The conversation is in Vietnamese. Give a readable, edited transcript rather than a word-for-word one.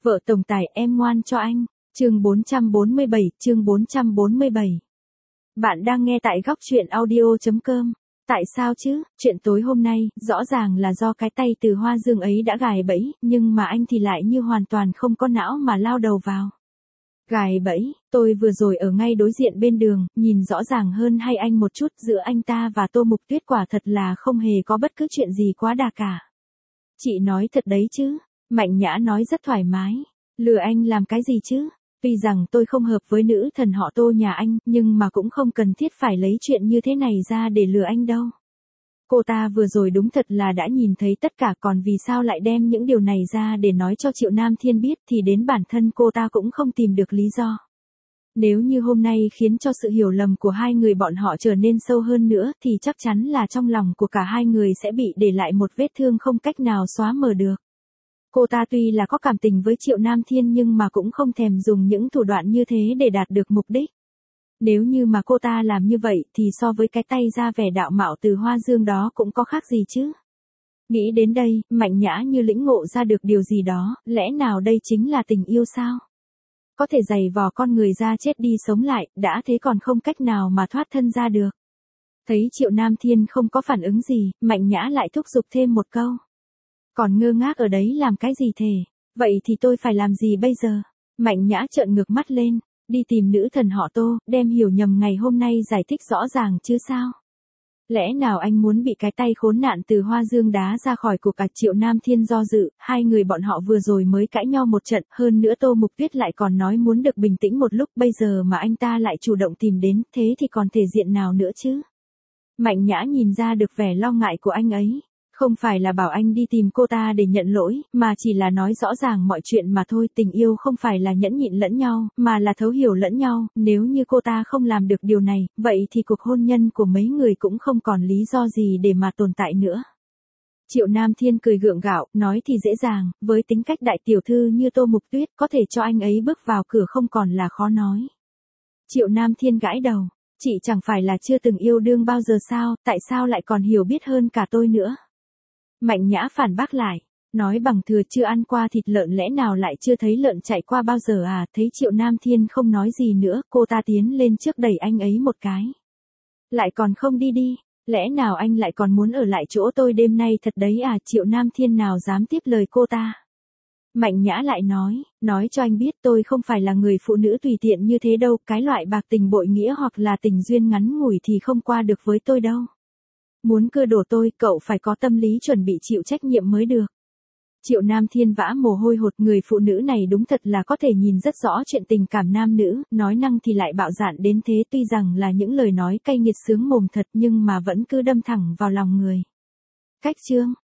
Vợ tổng tài em ngoan cho anh. Chương 447. Bạn đang nghe tại góc truyện audio.com. Tại sao chứ, chuyện tối hôm nay, rõ ràng là do cái tay từ Hoa Dương ấy đã gài bẫy, nhưng mà anh thì lại như hoàn toàn không có não mà lao đầu vào. Gài bẫy, tôi vừa rồi ở ngay đối diện bên đường, nhìn rõ ràng hơn hay anh một chút, giữa anh ta và Tô Mục Tuyết quả thật là không hề có bất cứ chuyện gì quá đà cả. Chị nói thật đấy chứ, Mạnh Nhã nói rất thoải mái. Lừa anh làm cái gì chứ? Tuy rằng tôi không hợp với nữ thần họ Tô nhà anh, nhưng mà cũng không cần thiết phải lấy chuyện như thế này ra để lừa anh đâu. Cô ta vừa rồi đúng thật là đã nhìn thấy tất cả, còn vì sao lại đem những điều này ra để nói cho Triệu Nam Thiên biết thì đến bản thân cô ta cũng không tìm được lý do. Nếu như hôm nay khiến cho sự hiểu lầm của hai người bọn họ trở nên sâu hơn nữa thì chắc chắn là trong lòng của cả hai người sẽ bị để lại một vết thương không cách nào xóa mờ được. Cô ta tuy là có cảm tình với Triệu Nam Thiên nhưng mà cũng không thèm dùng những thủ đoạn như thế để đạt được mục đích. Nếu như mà cô ta làm như vậy thì so với cái tay ra vẻ đạo mạo từ Hoa Dương đó cũng có khác gì chứ. Nghĩ đến đây, Mạnh Nhã như lĩnh ngộ ra được điều gì đó, lẽ nào đây chính là tình yêu sao? Có thể giày vò con người ra chết đi sống lại, đã thế còn không cách nào mà thoát thân ra được. Thấy Triệu Nam Thiên không có phản ứng gì, Mạnh Nhã lại thúc giục thêm một câu. Còn ngơ ngác ở đấy làm cái gì thề? Vậy thì tôi phải làm gì bây giờ? Mạnh Nhã trợn ngược mắt lên, đi tìm nữ thần họ Tô, đem hiểu nhầm ngày hôm nay giải thích rõ ràng chứ sao? Lẽ nào anh muốn bị cái tay khốn nạn từ Hoa Dương đá ra khỏi cuộc cả? Triệu Nam Thiên do dự, hai người bọn họ vừa rồi mới cãi nhau một trận, hơn nữa Tô Mục Tuyết lại còn nói muốn được bình tĩnh một lúc, bây giờ mà anh ta lại chủ động tìm đến, thế thì còn thể diện nào nữa chứ? Mạnh Nhã nhìn ra được vẻ lo ngại của anh ấy. Không phải là bảo anh đi tìm cô ta để nhận lỗi, mà chỉ là nói rõ ràng mọi chuyện mà thôi. Tình yêu không phải là nhẫn nhịn lẫn nhau, mà là thấu hiểu lẫn nhau. Nếu như cô ta không làm được điều này, vậy thì cuộc hôn nhân của mấy người cũng không còn lý do gì để mà tồn tại nữa. Triệu Nam Thiên cười gượng gạo, nói thì dễ dàng, với tính cách đại tiểu thư như Tô Mục Tuyết, có thể cho anh ấy bước vào cửa không còn là khó nói. Triệu Nam Thiên gãi đầu, chị chẳng phải là chưa từng yêu đương bao giờ sao, tại sao lại còn hiểu biết hơn cả tôi nữa? Mạnh Nhã phản bác lại, nói bằng thừa chưa ăn qua thịt lợn lẽ nào lại chưa thấy lợn chạy qua bao giờ à? Thấy Triệu Nam Thiên không nói gì nữa, cô ta tiến lên trước đẩy anh ấy một cái. Lại còn không đi đi, lẽ nào anh lại còn muốn ở lại chỗ tôi đêm nay thật đấy à? Triệu Nam Thiên nào dám tiếp lời cô ta. Mạnh Nhã lại nói cho anh biết tôi không phải là người phụ nữ tùy tiện như thế đâu, cái loại bạc tình bội nghĩa hoặc là tình duyên ngắn ngủi thì không qua được với tôi đâu. Muốn cưa đổ tôi, cậu phải có tâm lý chuẩn bị chịu trách nhiệm mới được. Triệu Nam Thiên vã mồ hôi hột, người phụ nữ này đúng thật là có thể nhìn rất rõ chuyện tình cảm nam nữ, nói năng thì lại bạo dạn đến thế, tuy rằng là những lời nói cay nghiệt sướng mồm thật nhưng mà vẫn cứ đâm thẳng vào lòng người. Cách chương